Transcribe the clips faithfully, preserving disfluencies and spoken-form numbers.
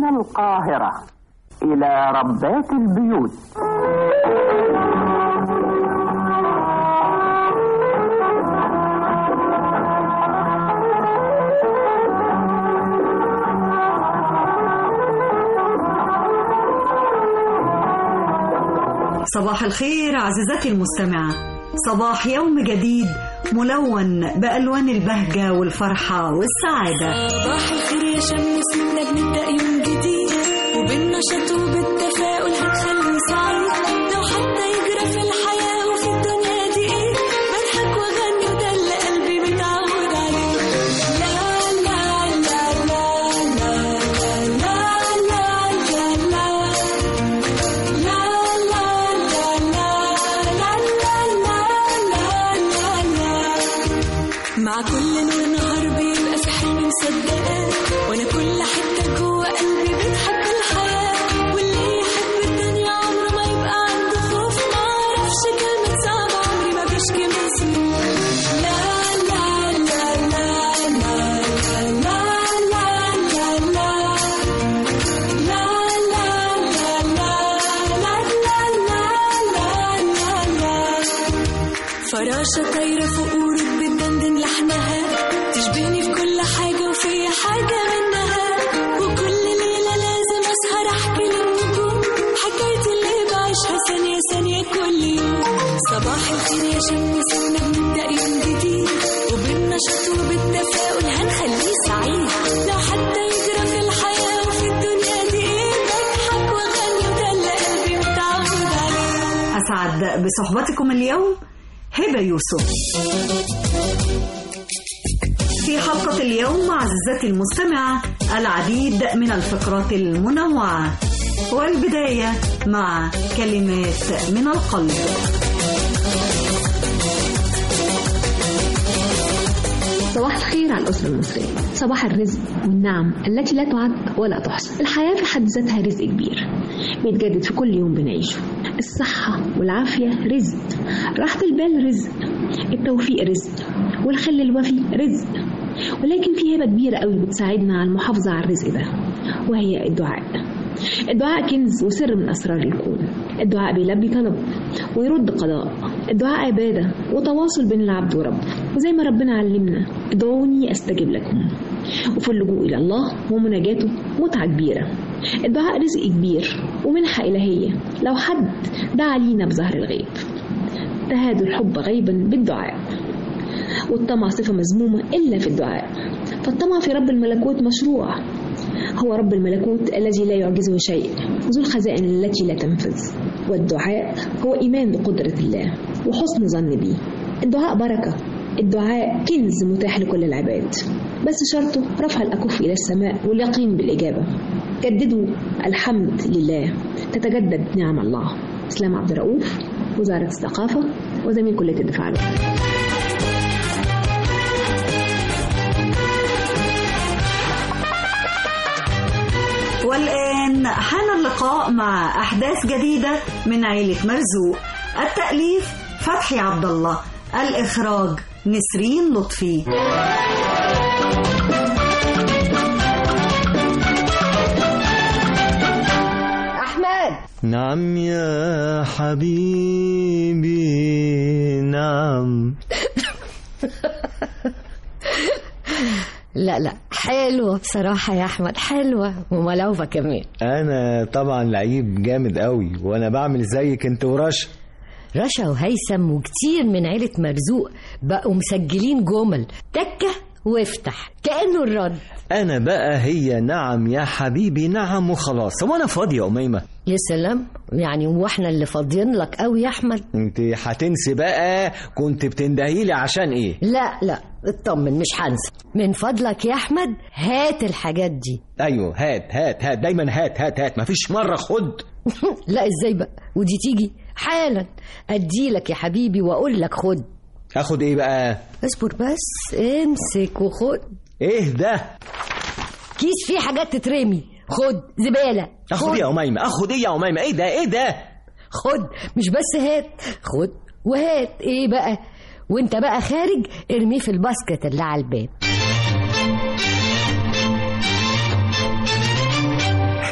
من القاهرة إلى ربات البيوت. صباح الخير عزيزتي المستمعة، صباح يوم جديد ملون بألوان البهجة والفرحة والسعادة. صباح الخير يا شمس، نبدأ نبدأ يوم جديد وبالنشاط وبالتفاؤل هنخلي سعيد. لو حتى يجرى في الحياة وفي الدنيا دي ايه، بضحك واغني وده اللي قلبي متعود عليه. لا لا لا لا لا لا لا لا. مع كل نور نهار بيبقى في حلم مصدقاه، وانا كل حته جوه قلبي بتحب الحياه. واللي يحب الدنيا عمره ما يبقى عنده خوف، ما اعرفش كلمه صعبه عمري ما بشكي من سنين. لا لا لا لا لا لا لا لا لا. فراشة طايرة فوق ورود بتدندن لحنها، تشبهني في كل حاجة وفي حاجة منها. وكل ليلة لازم أسهر أحكي للنجوم حكايتي اللي بعيشها ثانية ثانية كل يوم. صباح الخير يا شمس، نبدأ يوم جديد وبالنشاط وبالتفاؤل هنخليه سعيد. لو حتى يجرى في الحياة وفي الدنيا دي ايه، بضحك واغني وده اللي قلبي متعود عليه. أسعد بصحبتكم اليوم هبة يوسف. في حلقة اليوم عزيزتي المستمعة العديد من الفقرات المنوعة، والبداية مع كلمات من القلب. صباح الخير على الأسرة المصرية، صباح الرزق والنعم التي لا تعد ولا تحصى. الحياة في حد ذاتها رزق كبير بيتجدد في كل يوم بنعيشه. الصحة والعافية رزق، راحة البال رزق، التوفيق رزق، والخل الوفي رزق. ولكن في هبة كبيرة قوي بتساعدنا على المحافظة على الرزق ده، وهي الدعاء. الدعاء كنز وسر من أسرار الكون. الدعاء بيلبي طلب ويرد قضاء. الدعاء عبادة وتواصل بين العبد وربه، وزي ما ربنا علمنا ادعوني أستجب لكم. وفي اللجوء إلى الله ومناجاته متعة كبيرة. الدعاء رزق كبير ومنحة إلهية لو حد دعا لينا بظهر الغيب. تهاد الحب غيبا بالدعاء، والطمع صفة مذمومة إلا في الدعاء. فالطمع في رب الملكوت مشروع. هو رب الملكوت الذي لا يعجزه شيء، ذو الخزائن التي لا تنفذ. والدعاء هو إيمان بقدرة الله وحسن ظن به. الدعاء بركة، الدعاء كنز متاح لكل العباد، بس شرطه رفع الأكف إلى السماء واليقين بالإجابة. جددوا الحمد لله تتجدد نعم الله. إسلام عبد الرؤوف، وزارة الثقافة وزميل كلية الدفاع الوطني. والآن حان اللقاء مع أحداث جديدة من عيلة مرزوق. التأليف فتحي عبد الله، الإخراج نسرين لطفي. أحمد. نعم يا حبيبي نعم. لا لا حلوة بصراحة يا أحمد، حلوة وملعوبة كمان. أنا طبعا لعيب جامد قوي، وأنا بعمل زيك أنت ورشا. رشا وهيثم وكتير من عيلة مرزوق بقوا مسجلين جمل تكة وافتح كأنه الرد. أنا بقى هي نعم يا حبيبي نعم وخلاص. هو أنا فاضي يا أميمة؟ يا سلام، يعني واحنا اللي فاضيين لك قوي يا أحمد؟ أنت هتنسي بقى كنت بتندهيلي عشان إيه؟ لا لا اطمن مش هنسى. من فضلك يا أحمد هات الحاجات دي. أيوه هات هات هات دايما هات هات هات مفيش مرة خد. لا إزاي بقى ودي تيجي حالا أديلك يا حبيبي وأقول لك خد. أخد إيه بقى؟ اصبر بس، امسك وخد. إيه ده؟ كيس فيه حاجات تترمي، خد زبالة. أخد إيه يا أميمة؟ أخد إيه يا أميمة؟ إيه ده إيه ده؟ خد مش بس هات، خد وهات. إيه بقى؟ وانت بقى خارج ارميه في الباسكت اللي على الباب.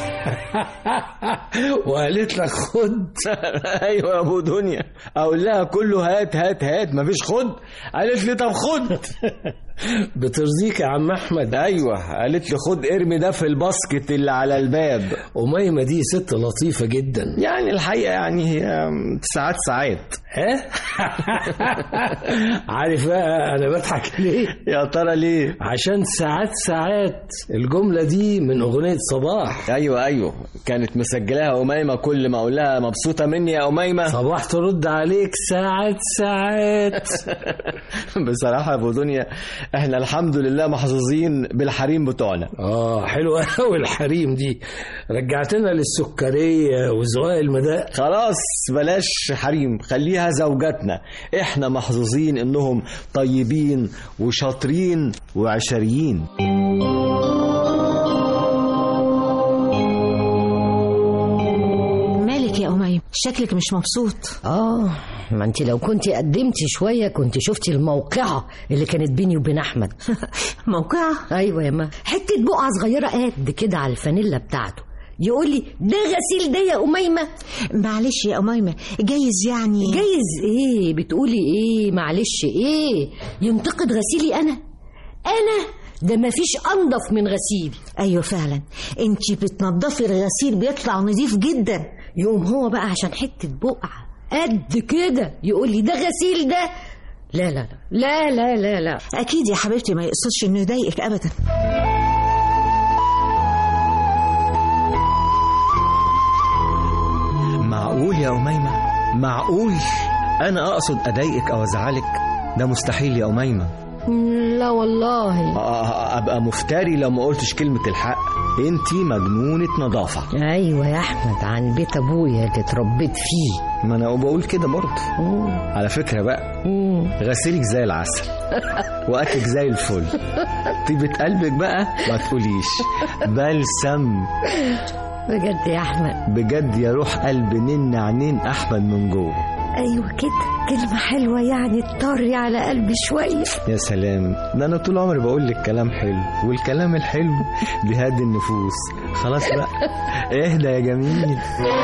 وقالت لك خد؟ ايوه يا ابو دنيا، اقول لها كله هات هات هات مفيش خد، قالت لي طب خد. بترضيك يا عم احمد؟ ايوه، قالت لي خد ارمي ده في الباسكت اللي على الباب. أميمة دي ست لطيفة جدا. يعني الحقيقة يعني هي ساعات ساعات. ها؟ عارف بقى انا بضحك ليه؟ يا ترى ليه؟ عشان ساعات ساعات الجملة دي من أغنية صباح. ايوه ايوه، كانت مسجلاها أميمة، كل ما اقول لها مبسوطة مني يا أميمة صباح ترد عليك ساعات ساعات. بصراحة يا ابو دنيا احنا الحمد لله محظوظين بالحريم بتوعنا. اه حلوة قوي الحريم دي، رجعتنا للسكرية وزواق المداء. خلاص بلاش حريم، خليها زوجاتنا. احنا محظوظين انهم طيبين وشاطرين وعشريين. مالك يا أميمة؟ شكلك مش مبسوط. اه ما انت لو كنت قدمتي شويه كنت شفتي الموقعه اللي كانت بيني وبين احمد. موقعه؟ ايوه يا ما، حته بقعه صغيره قد كده على الفانيلا بتاعته، يقول لي ده غسيل ده يا أميمة. معلش يا أميمة، جايز يعني. جايز ايه؟ بتقولي ايه؟ معلش ايه؟ ينتقد غسيلي انا؟ انا ده مفيش انضف من غسيلي. ايوه فعلا، انتي بتنضفي الغسيل بيطلع نظيف جدا. يوم هو بقى عشان حته بقعه قد كده يقول لي ده غسيل ده؟ لا لا لا لا لا لا اكيد يا حبيبتي ما يقصدش انه يضايقك ابدا. معقول يا أميمة؟ معقول أنا أقصد أضايقك أو أزعلك؟ ده مستحيل يا أميمة. لا والله أبقى مفتري لو ما قلتش كلمة الحق. أنتي مجنونة نظافة. أيوة يا أحمد، عن بيت أبويا اللي اتربيت فيه. ما أنا بقول كده برضه. على فكرة بقى، غسيلك زي العسل وأكلك زي الفل، طيبة قلبك بقى ما تقوليش، بلسم. بجد يا أحمد؟ بجد يا روح قلب نين عنين أحمد من جوه. أيوة كده، كلمة حلوة يعني تطري على قلبي شوية. يا سلام، ده أنا طول عمري بقول لك كلام حلو، والكلام الحلو بيهدي النفوس. خلاص بقى اهدى يا جميل.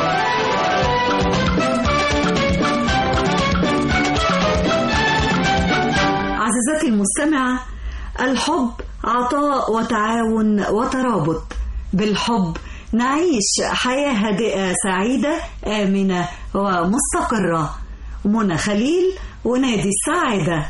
عزيزتي المستمعة، الحب عطاء وتعاون وترابط. بالحب نعيش حياة هادئة سعيدة آمنة ومستقرة. منى خليل ونادي السعادة.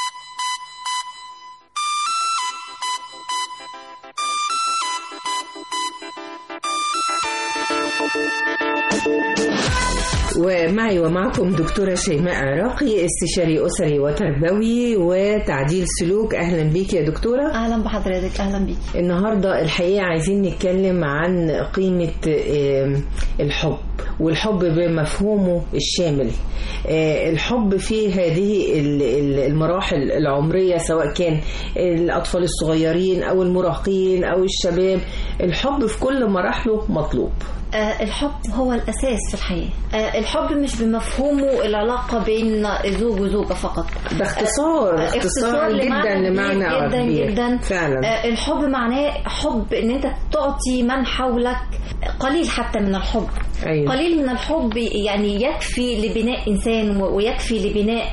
ومعي ومعكم دكتورة شيماء عراقي، استشاري أسري وتربوي وتعديل سلوك. أهلا بيك يا دكتورة. أهلا بحضرتك. أهلا بيك. النهاردة الحقيقة عايزين نتكلم عن قيمة الحب والحب بمفهومه الشامل. الحب في هذه المراحل العمرية، سواء كان الأطفال الصغيرين أو المراهقين أو الشباب، الحب في كل مراحله مطلوب. الحب هو الأساس في الحياة. الحب مش بمفهومه العلاقة بين زوج وزوجة فقط. ده اختصار اختصار جدا لمعنى جدا كبير. جدا فعلا. الحب معناه حب ان انت تعطي من حولك قليل حتى من الحب. أيوة. قليل من الحب يعني يكفي لبناء إنسان ويكفي لبناء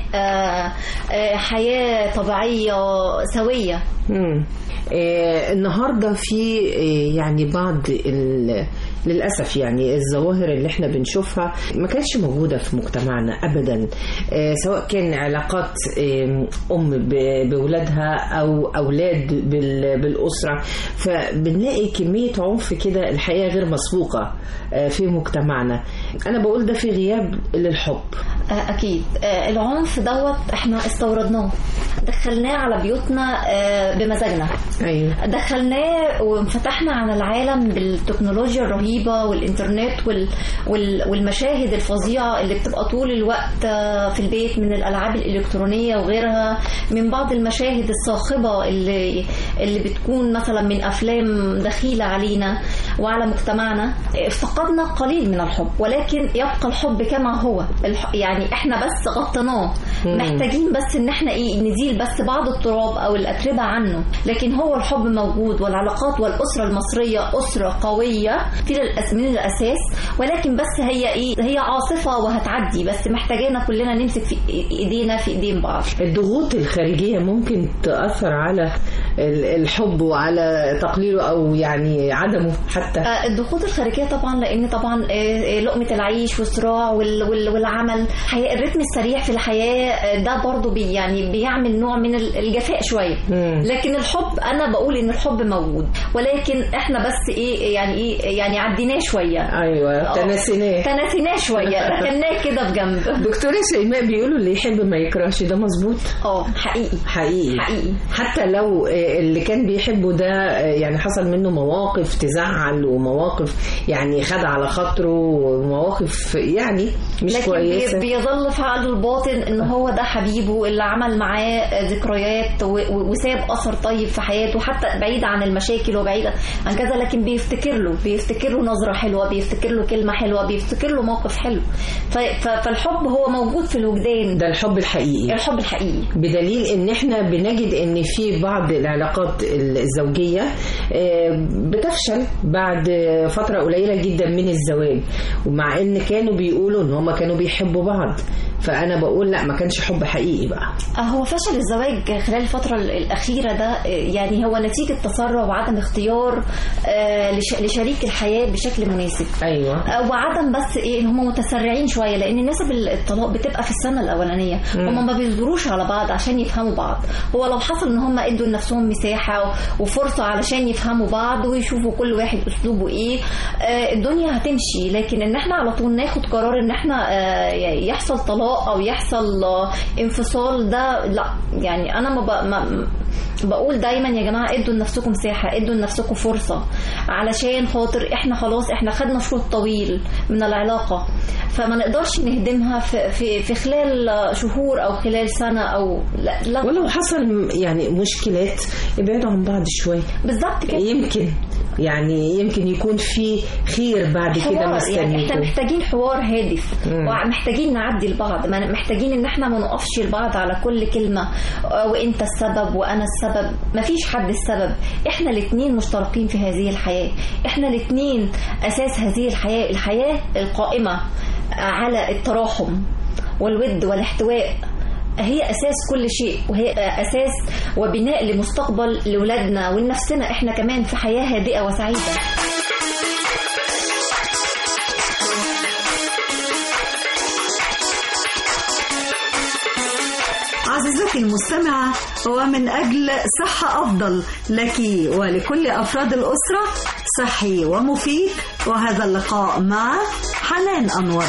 حياة طبيعية سوية. مم. آه النهاردة في آه يعني بعض للأسف يعني الظواهر اللي احنا بنشوفها ما كانتش موجودة في مجتمعنا أبدا، آه سواء كان علاقات آه أم بولادها أو أولاد بالأسرة، فبنلاقي كمية عنف كده الحقيقة غير مسبوقة آه في مجتمعنا. أنا بقول ده في غياب للحب. آه أكيد. آه العنف دوت احنا استوردناه، دخلناه على بيوتنا آه بمزاجنا. أيوة. دخلناه وانفتحنا على العالم بالتكنولوجيا الرهيبة والإنترنت وال وال والمشاهد الفظيعة اللي بتبقى طول الوقت في البيت من الألعاب الإلكترونية وغيرها، من بعض المشاهد الصاخبة اللي اللي بتكون مثلا من أفلام دخيلة علينا وعلى مجتمعنا. فقدنا قليل من الحب، ولكن يبقى الحب كما هو. يعني يعني احنا بس غطيناه، محتاجين بس ان احنا ايه نزيل بس بعض التراب او الاتربه عنه، لكن هو الحب موجود، والعلاقات والاسره المصريه اسره قويه في من الاساس، ولكن بس هي ايه هي عاصفه وهتعدي، بس محتاجانا كلنا نمسك في ايدينا في ايدين بعض. الضغوط الخارجيه ممكن تاثر على الحب وعلى تقليله او يعني عدمه حتى. الضغوط الخارجيه طبعا، لان طبعا لقمه العيش والصراع والعمل، الرتم السريع في الحياه ده برضو بي يعني بيعمل نوع من الجفاء شويه. لكن الحب انا بقول ان الحب موجود، ولكن احنا بس ايه يعني ايه يعني عديناه شويه. ايوه تناسيناه تناسيناه شويه، ركناه كده بجنب. دكتوره شيماء بيقولوا اللي يحب ما يكرهش، ده مظبوط؟ اه حقيقي حقيقي حقيقي. حتى لو اللي كان بيحبه ده يعني حصل منه مواقف تزعل ومواقف يعني خد على خاطره ومواقف يعني مش لكن كويسه، بيظل في عقله الباطن ان هو ده حبيبه اللي عمل معاه ذكريات وساب اثر طيب في حياته، حتى بعيد عن المشاكل وبعيد عن كذا، لكن بيفتكر له بيفتكر له نظره حلوه، بيفتكر له كلمه حلوه، بيفتكر له موقف حلو. فالحب هو موجود في الوجدان، ده الحب الحقيقي. الحب الحقيقي بدليل ان احنا بنجد ان في بعض العلاقات الزوجيه بتفشل بعد فتره قليله جدا من الزواج، ومع ان كانوا بيقولوا ان هم كانوا بيحبوا بعض. فانا بقول لا، ما كانش حب حقيقي بقى. هو فشل الزواج خلال الفتره الاخيره ده يعني هو نتيجه تسرع وعدم اختيار لشريك الحياه بشكل مناسب. ايوه. وعدم بس ايه ان هم متسرعين شويه، لان نسب الطلاق بتبقى في السنه الاولانيه، هم ما بيصبروش على بعض عشان يفهموا بعض. هو لو حصل ان هم ادوا لنفسهم مساحه وفرصه علشان يفهموا بعض ويشوفوا كل واحد اسلوبه ايه، الدنيا هتمشي. لكن ان احنا على طول ناخد قرار ان احنا يحصل طلاق او يحصل انفصال، ده لا. يعني انا ما, ما بقول دايما يا جماعه ادوا لنفسكم مساحه، ادوا لنفسكم فرصه، علشان خاطر احنا خلاص احنا خدنا شوط طويل من العلاقه، فما نقدرش نهدمها في في, في خلال شهور او خلال سنه او لا, لا. ولو حصل يعني مشكلات ابعدوا عن بعض شويه. بالظبط كده. يمكن يعني يمكن يكون في خير بعد كده مستنيكم. يعني احنا محتاجين حوار هادف، ومحتاجين نعدي لبعض، محتاجين ان احنا ما نقفش لبعض على كل كلمه وانت السبب وانا السبب. ما فيش حد السبب، احنا الاثنين مشتركين في هذه الحياه، احنا الاثنين اساس هذه الحياه، الحياه القائمه على التراحم والود والاحتواء هي أساس كل شيء، وهي أساس وبناء لمستقبل لولادنا ولنفسنا احنا كمان في حياة هادئة وسعيدة. عزيزتي المستمعة، ومن أجل صحة أفضل لك ولكل أفراد الأسرة، صحي ومفيد، وهذا اللقاء مع حنان أنور.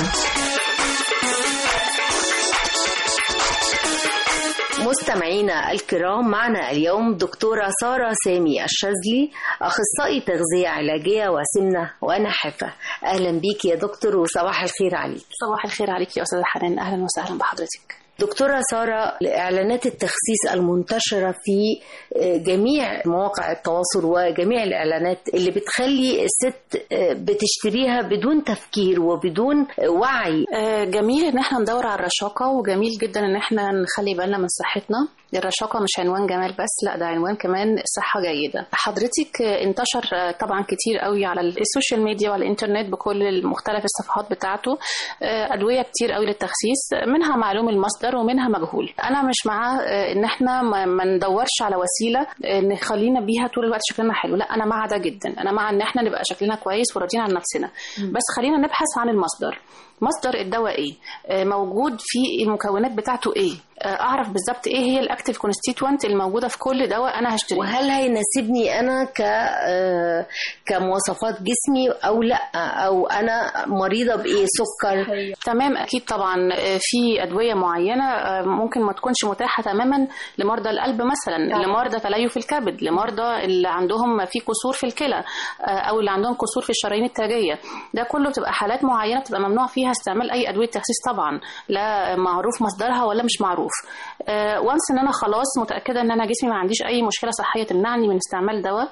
مستمعينا الكرام، معنا اليوم دكتورة سارة سامي الشاذلي، أخصائي تغذية علاجية وسمنة ونحافة. أهلا بيك يا دكتور وصباح الخير عليك. صباح الخير عليك يا أستاذة حنان، أهلا وسهلا بحضرتك. دكتورة سارة، إعلانات التخسيس المنتشرة في جميع مواقع التواصل وجميع الإعلانات اللي بتخلي الست بتشتريها بدون تفكير وبدون وعي. جميل إن احنا ندور على الرشاقة، وجميل جدا إن احنا نخلي بالنا من صحتنا. الرشاقة مش عنوان جمال بس، لا ده عنوان كمان صحة جيدة. حضرتك انتشر طبعا كتير قوي على السوشيال ميديا وعلى الانترنت بكل مختلف الصفحات بتاعته أدوية كتير قوي للتخسيس، منها معلوم المصدر ومنها مجهول. أنا مش مع إن احنا ما ندورش على وسيلة نخلينا بيها طول الوقت شكلنا حلو، لا أنا مع ده جدا. أنا مع إن احنا نبقى شكلنا كويس وراضيين عن نفسنا، بس خلينا نبحث عن المصدر. مصدر الدواء ايه، موجود فيه المكونات بتاعته ايه، اعرف بالظبط ايه هي الاكتيف كونستيتوينت الموجوده في كل دواء انا هشتريه، وهل هيناسبني انا ك كمواصفات جسمي او لا، او انا مريضه بايه، سكر. تمام، اكيد طبعا في ادويه معينه ممكن ما تكونش متاحه تماما لمرضى القلب مثلا، طبعا. لمرضى تليف الكبد، لمرضى اللي عندهم في كسور في الكلى او اللي عندهم كسور في الشرايين التاجيه. ده كله بتبقى حالات معينه بتبقى ممنوع فيها استعمال اي ادويه تخسيس، طبعا لا معروف مصدرها ولا مش معروف. أه وانس ان انا خلاص متاكده ان انا جسمي ما عنديش اي مشكله صحيه تمنعني من استعمال دواء،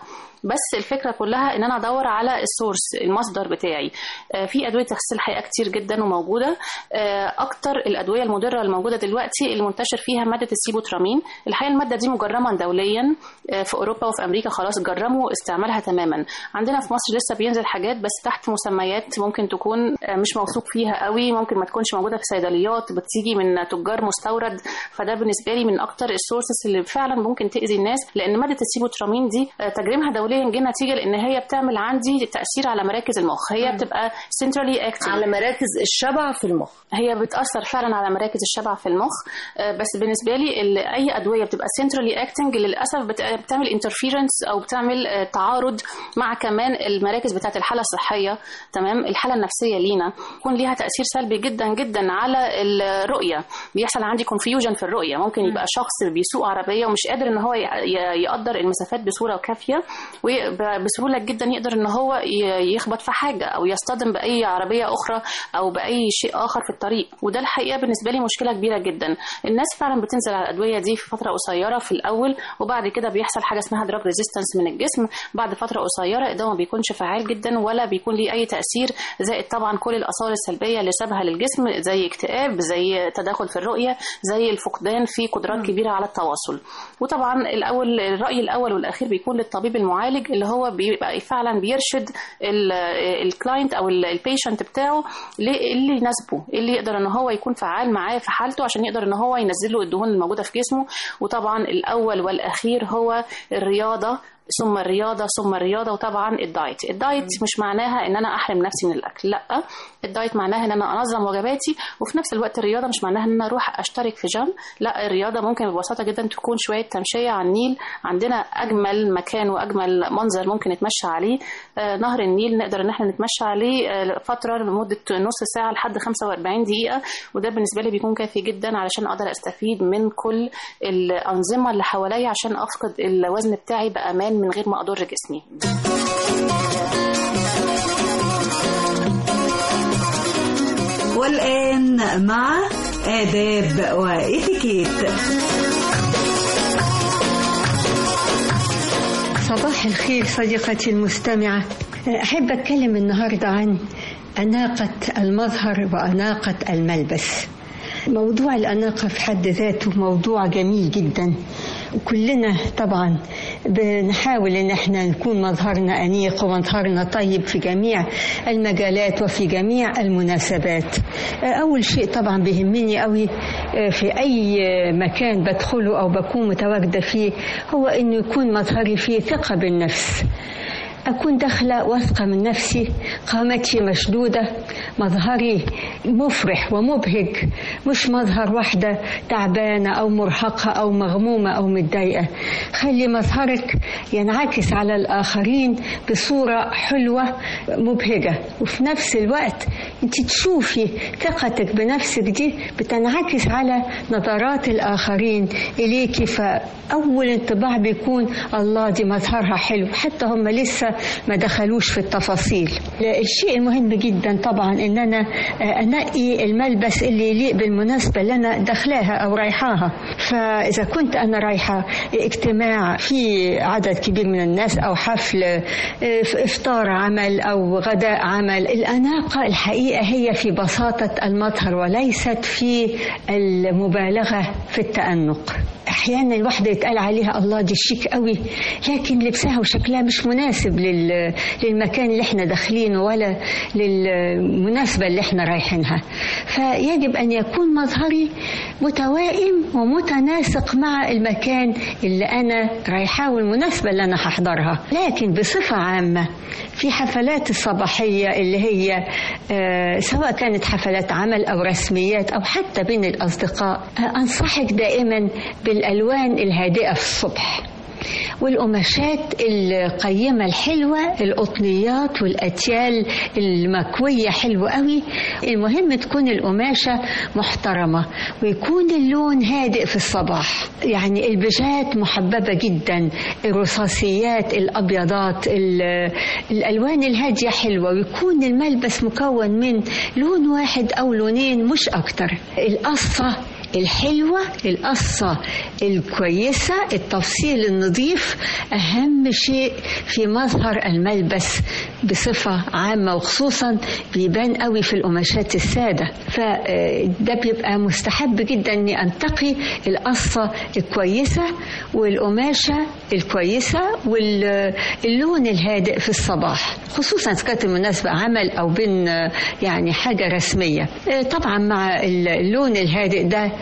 بس الفكره كلها ان انا ادور على السورس، المصدر بتاعي. في ادويه تخسيس الحقيقه كتير جدا وموجوده. اكتر الادويه المضره الموجوده دلوقتي المنتشر فيها ماده السيبوترامين. الحقيقه الماده دي مجرمه دوليا في اوروبا وفي امريكا، خلاص جرموا استعمالها تماما. عندنا في مصر لسه بينزل حاجات بس تحت مسميات ممكن تكون مش موثوق فيها قوي، ممكن ما تكونش موجوده في صيدليات، بتيجي من تجار مستورد. فده بالنسبه لي من اكتر السورسز اللي فعلا ممكن تاذي الناس، لان ماده السيبوترامين دي تجريمها دوليا جه نتيجه لان هي بتعمل عندي تاثير على مراكز المخ. هي بتبقى سنترالي اكتيف على مراكز الشبع في المخ. هي بتاثر فعلا على مراكز الشبع في المخ. بس بالنسبه لي اي ادويه بتبقى سنترالي اكتنج للاسف بتعمل انترفيرنس او بتعمل تعارض مع كمان المراكز بتاعه الحاله الصحيه، تمام، الحاله النفسيه لينا، يكون ليها تاثير سلبي جدا جدا على الرؤيه. بيحصل عندي كونفيوجن في الرؤيه، ممكن يبقى شخص بيسوق عربيه ومش قادر ان هو يقدر المسافات بصوره كافيه، وبسهوله جدا يقدر ان هو يخبط في حاجه او يصطدم باي عربيه اخرى او باي شيء اخر في الطريق. وده الحقيقه بالنسبه لي مشكله كبيره جدا. الناس فعلا بتنزل على الادويه دي في فتره قصيره في الاول، وبعد كده بيحصل حاجه اسمها دراج ريزيستنس من الجسم. بعد فتره قصيره الدواء ما بيكونش فعال جدا ولا بيكون ليه اي تاثير، زائد طبعا كل الاثار السلبيه اللي سابها للجسم زي اكتئاب، زي تداخل في الرؤيه، زي الفقدان في قدرات كبيره على التواصل. وطبعا الاول الراي الاول والاخير بيكون للطبيب المعالج اللي هو بيبقى فعلا بيرشد الكلاينت او البيشنت بتاعه اللي يناسبه، اللي يقدر ان هو يكون فعال معاه في حالته عشان يقدر ان هو ينزل له الدهون الموجوده في جسمه. وطبعا الاول والاخير هو الرياضه، ثم الرياضة ثم الرياضة، وطبعا الدايت. الدايت مش معناها ان انا احرم نفسي من الاكل، لا، الدايت معناها ان انا انظم وجباتي، وفي نفس الوقت الرياضة مش معناها ان انا اروح اشترك في جيم، لا، الرياضة ممكن ببساطة جدا تكون شوية تمشية على النيل. عندنا اجمل مكان واجمل منظر ممكن نتمشى عليه، آه نهر النيل، نقدر ان احنا نتمشى عليه آه فترة لمدة نص ساعة لحد خمسة وأربعين دقيقة، وده بالنسبة لي بيكون كافي جدا علشان اقدر استفيد من كل الانظمة اللي حواليا عشان افقد الوزن بتاعي بامان من غير ما اضر جسمي. والآن مع آداب وإتيكيت. صباح الخير صديقتي المستمعة. أحب أتكلم النهاردة عن أناقة المظهر وأناقة الملبس. موضوع الأناقة في حد ذاته موضوع جميل جدا، كلنا طبعا بنحاول ان احنا نكون مظهرنا انيق ومظهرنا طيب في جميع المجالات وفي جميع المناسبات. اول شيء طبعا بيهمني قوي في اي مكان بدخله او بكون متواجدة فيه هو انه يكون مظهري فيه ثقة بالنفس، أكون داخلة واثقة من نفسي، قامتي مشدودة، مظهري مفرح ومبهج، مش مظهر واحدة تعبانة أو مرهقة أو مغمومة أو متضايقة. خلي مظهرك ينعكس على الآخرين بصورة حلوة مبهجة، وفي نفس الوقت أنت تشوفي ثقتك بنفسك دي بتنعكس على نظرات الآخرين إليكي، فأول انطباع بيكون الله دي مظهرها حلو، حتى هم لسه ما دخلوش في التفاصيل. الشيء المهم جدا طبعا ان انا انقي الملبس اللي يليق بالمناسبة اللي انا داخلاها او رايحاها. فاذا كنت انا رايحة اجتماع في عدد كبير من الناس او حفل افطار عمل او غداء عمل، الاناقة الحقيقة هي في بساطة المظهر وليست في المبالغة في التأنق. احيانا الواحدة يتقال عليها الله دي شيك قوي، لكن لبسها وشكلها مش مناسب للمكان اللي احنا داخلينه ولا للمناسبة اللي احنا رايحينها. فيجب ان يكون مظهري متوائم ومتناسق مع المكان اللي انا رايحاه والمناسبة اللي انا هحضرها. لكن بصفة عامة في حفلات الصباحية اللي هي آه سواء كانت حفلات عمل او رسميات او حتى بين الاصدقاء، آه انصحك دائما بالالوان الهادئة في الصبح، والقماشات القيمة الحلوة، القطنيات والأتيال المكوية حلوة قوي. المهم تكون القماشة محترمة ويكون اللون هادئ في الصباح، يعني البيجات محببة جدا، الرصاصيات، الأبيضات، الألوان الهادية حلوة، ويكون الملبس مكون من لون واحد أو لونين مش أكتر. القصة الحلوة، القصة الكويسة، التفصيل النظيف أهم شيء في مظهر الملبس بصفة عامة، وخصوصا بيبان قوي في القماشات السادة. فده بيبقى مستحب جدا أني أنتقي القصة الكويسة والقماشة الكويسة واللون الهادئ في الصباح، خصوصا كانت المناسبة عمل أو بين يعني حاجة رسمية. طبعا مع اللون الهادئ ده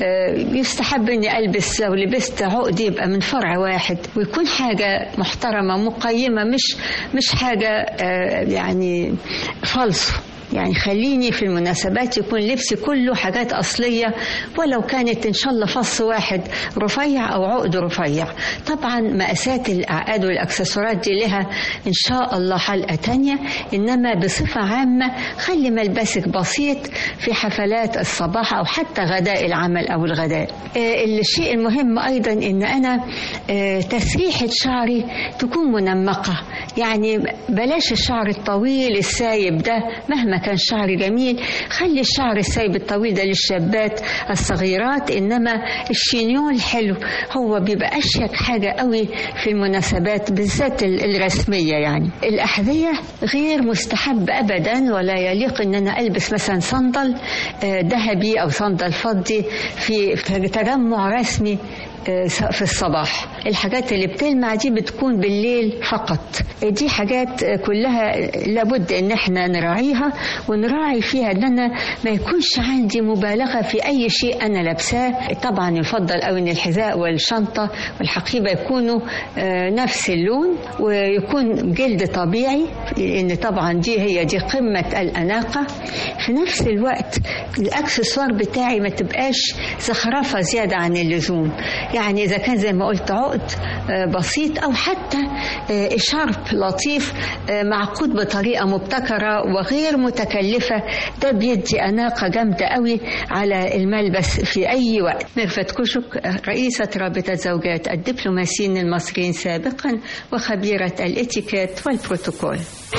يستحب أني ألبس، لو لبست عقد يبقى من فرع واحد ويكون حاجة محترمة مقيمة، مش مش حاجة يعني فالصو. يعني خليني في المناسبات يكون لبسي كله حاجات أصلية، ولو كانت إن شاء الله فص واحد رفيع أو عقد رفيع. طبعا مقاسات الأعقاد والأكسسوارات دي لها إن شاء الله حلقة تانية، إنما بصفة عامة خلي ملبسك بسيط في حفلات الصباح أو حتى غداء العمل أو الغداء. آه الشيء المهم أيضا إن أنا آه تسريحة شعري تكون منمقة، يعني بلاش الشعر الطويل السايب ده، مهما كان شعر جميل خلي الشعر السايب الطويل ده للشابات الصغيرات، إنما الشينيون الحلو هو بيبقى أشيك حاجة قوي في المناسبات بالذات الرسمية. يعني الأحذية غير مستحب أبدا، ولا يليق إن أنا ألبس مثلا صندل ذهبي أو صندل فضي في تجمع رسمي في الصباح. الحاجات اللي بتلمع دي بتكون بالليل فقط. دي حاجات كلها لابد ان احنا نراعيها، ونراعي فيها ان انا ما يكونش عندي مبالغة في اي شيء انا لابساه. طبعا يفضل قوي ان الحذاء والشنطة والحقيبة يكونوا نفس اللون، ويكون جلد طبيعي، لان طبعا دي هي دي قمة الاناقة. في نفس الوقت الاكسسوار بتاعي ما تبقاش زخرفة زيادة عن اللزوم، يعني إذا كان زي ما قلت عقد بسيط أو حتى شرب لطيف معقود بطريقة مبتكرة وغير متكلفة، ده بيدي أناقة جامدة قوي على الملبس في أي وقت. ميرفت كوشك، رئيسة رابطة زوجات الدبلوماسيين المصريين سابقا وخبيرة الاتيكيت والبروتوكول.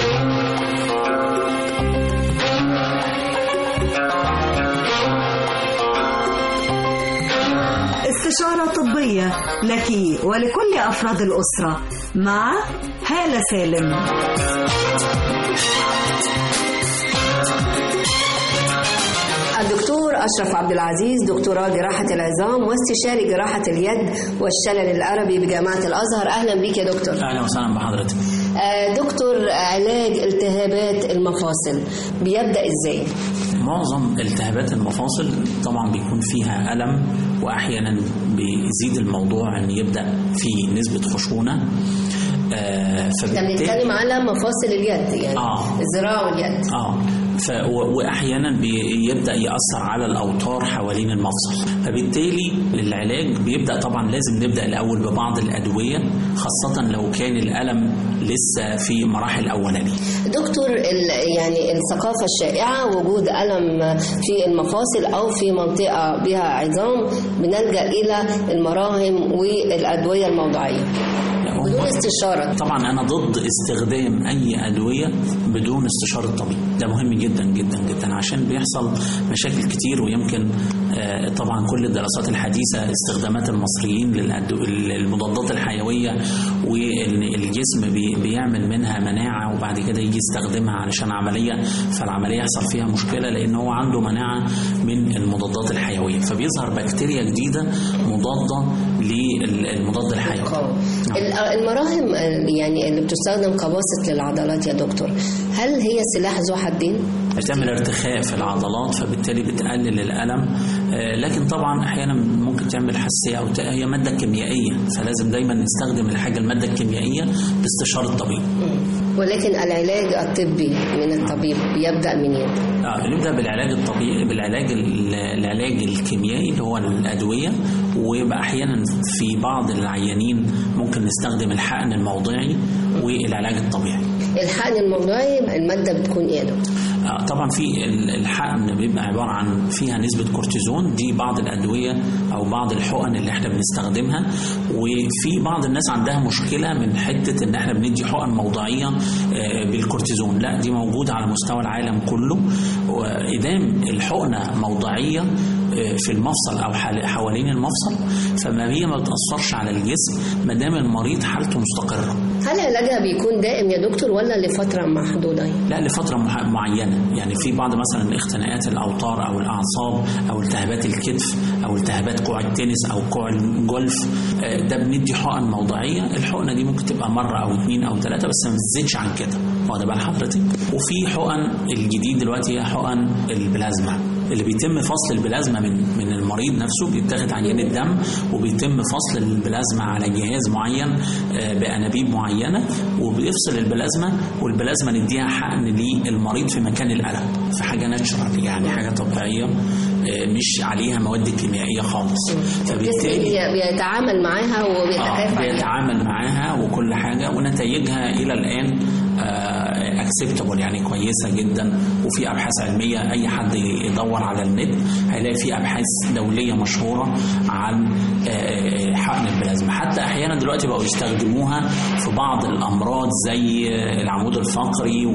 استشارة طبية لك ولكل أفراد الأسرة مع هالة سالم. الدكتور أشرف عبد العزيز، دكتوراه جراحة العظام واستشاري جراحة اليد والشلل العربي بجامعة الأزهر. أهلا بك يا دكتور. أهلا وسهلا بحضرتك. دكتور، علاج التهابات المفاصل بيبدأ إزاي؟ معظم التهابات المفاصل طبعا بيكون فيها ألم، وأحيانا بيزيد الموضوع أن يبدأ في نسبة خشونة. آه فبنتكلم على مفاصل اليد، يعني آه. الذراع واليد. اه ف... واحيانا بيبدا ياثر على الاوتار حوالين المفصل، فبالتالي العلاج بيبدا طبعا لازم نبدا الاول ببعض الادويه، خاصه لو كان الالم لسه في مراحل اولانيه. دكتور، يعني الثقافه الشائعه وجود الم في المفاصل او في منطقه بها عظام بنلجا الى المراهم والادويه الموضعيه بدون استشارة. طبعا أنا ضد استخدام أي أدوية بدون استشارة الطبيب، ده مهم جدا جدا جدا عشان بيحصل مشاكل كتير. ويمكن طبعا كل الدراسات الحديثة استخدامات المصريين للمضادات الحيوية، والجسم بيعمل منها مناعة وبعد كده يجي يستخدمها علشان عملية، فالعملية يحصل فيها مشكلة لأن هو عنده مناعة من المضادات الحيوية، فبيظهر بكتيريا جديدة مضادة للمضاد الحيوي. المراهم يعني اللي بتستخدم كباسط للعضلات يا دكتور، هل هي سلاح ذو حدين؟ بتعمل ارتخاء في العضلات فبالتالي بتقلل الألم، لكن طبعا أحيانا ممكن تعمل حساسية أو هي مادة كيميائية، فلازم دايما نستخدم الحاجة المادة الكيميائية باستشارة الطبيب. ولكن العلاج الطبي من الطبيب يبدأ منين؟ آه نبدأ بالعلاج الطبيعي، بالعلاج العلاج الكيميائي اللي هو الأدوية، ويبقى أحيانا في بعض العيانين ممكن نستخدم الحقن الموضعي والعلاج الطبيعي. الحقن الموضعي المادة بتكون ايه يا دكتور؟ طبعا في الحقن بيبقى عبارة عن فيها نسبة كورتيزون، دي بعض الأدوية أو بعض الحقن اللي احنا بنستخدمها. وفي بعض الناس عندها مشكلة من حتة ان احنا بندي حقن موضعية بالكورتيزون، لا دي موجودة على مستوى العالم كله. وإدام الحقنة موضعية في المفصل أو حوالين المفصل فما هي ما بتأثرش على الجسم ما دام المريض حالته مستقرة. هل علاجها بيكون دائم يا دكتور ولا لفترة محدودة؟ لا لفترة معينة، يعني في بعض مثلا اختناقات الأوتار أو الأعصاب أو التهابات الكتف أو التهابات كوع التنس أو كوع الجولف، ده بندي حقن موضعية. الحقنة دي ممكن تبقى مرة أو اثنين أو ثلاثة بس ما تزيدش عن كده، واخد بال حضرتك؟ وفي حقن الجديد دلوقتي هي حقن البلازما اللي بيتم فصل البلازما من من المريض نفسه، بيتاخد عينة دم وبيتم فصل البلازما على جهاز معين بأنابيب معينة وبيفصل البلازما، والبلازما نديها حقن للمريض في مكان الألم، في حاجة ناتشرال يعني حاجة طبيعية مش عليها مواد كيميائية خالص. فبالتالي بيتعامل معاها وبيتكيف عليها، بيتعامل معاها وكل حاجة، ونتائجها إلى الآن اكسبتابل يعني كويسة جدا. وفي أبحاث علمية أي حد يدور على النت هيلاقي في أبحاث دولية مشهورة عن حقن البلازما. حتى أحيانا دلوقتي بقوا يستخدموها في بعض الأمراض زي العمود الفقري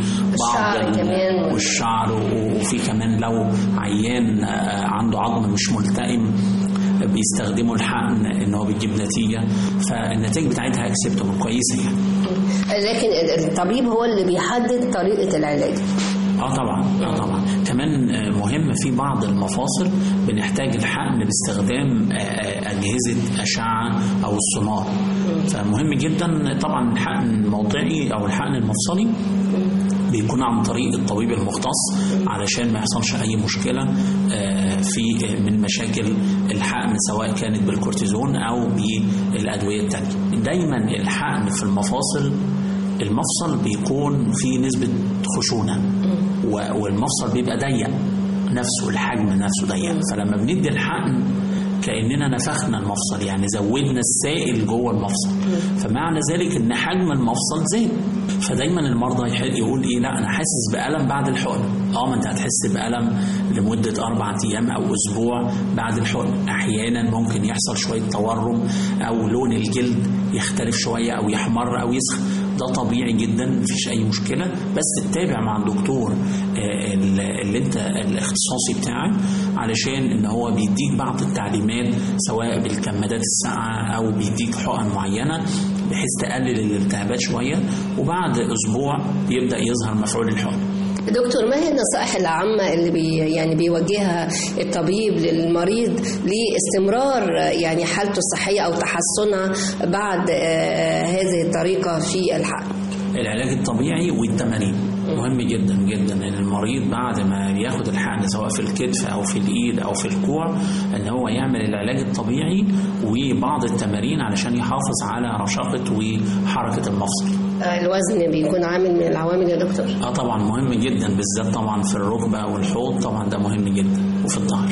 وبعض والشعر، وفي كمان لو عيان عنده عظم مش ملتئم بيستخدموا الحقن ان هو بيجيب نتيجه، فالنتائج بتاعتها اكسبتابل كويسه يعني. لكن الطبيب هو اللي بيحدد طريقه العلاج. اه طبعا اه طبعا كمان مهم في بعض المفاصل بنحتاج الحقن باستخدام اجهزه اشعه او السونار، فمهم جدا طبعا الحقن الموضعي او الحقن المفصلي بيكون عن طريق الطبيب المختص علشان ما يحصلش اي مشكله في من مشاكل الحقن سواء كانت بالكورتيزون او بالادويه الثانيه. دايما الحقن في المفاصل المفصل بيكون فيه نسبه خشونه والمفصل بيبقى ضيق نفسه، الحجم نفسه ضيق، فلما بندي الحقن كأننا نفخنا المفصل يعني زودنا السائل جوه المفصل، فمعنى ذلك ان حجم المفصل زاد. فدايما المرضى يقول ايه، لا انا حاسس بألم بعد الحقن. اه ما انت هتحس بألم لمدة أربعة أيام أو أسبوع بعد الحقن. أحيانا ممكن يحصل شوية تورم أو لون الجلد يختلف شوية أو يحمر أو يسخن، ده طبيعي جدا مفيش أي مشكلة، بس تتابع مع الدكتور اللي انت الاختصاصي بتاعك علشان ان هو بيديك بعض التعليمات سواء بالكمادات الساقعة أو بيديك حقن معينة بحيث تقلل الالتهابات شوية، وبعد أسبوع بيبدأ يظهر مفعول الحقن. دكتور، ما هي النصائح العامة اللي بي يعني بيوجهها الطبيب للمريض لاستمرار يعني حالته الصحية أو تحسنها بعد آه هذه الطريقة في الحقن؟ العلاج الطبيعي والتمارين مهم جدا جدا ان المريض بعد ما بياخد الحقن سواء في الكتف او في الايد او في الكوع ان هو يعمل العلاج الطبيعي وبعض التمارين علشان يحافظ على رشاقة وحركة المفصل. الوزن بيكون عامل من العوامل يا دكتور؟ اه طبعا مهم جدا، بالذات طبعا في الركبة والحوض طبعا ده مهم جدا، وفي الظهر.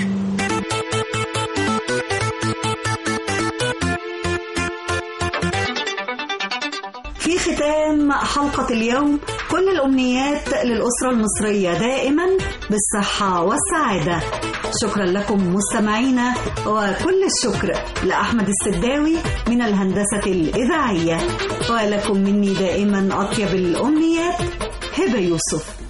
في ختام حلقة اليوم كل الأمنيات للأسرة المصرية دائما بالصحة والسعادة. شكرا لكم مستمعينا، وكل الشكر لأحمد السداوي من الهندسة الإذاعية، ولكم مني دائما أطيب الأمنيات، هبة يوسف.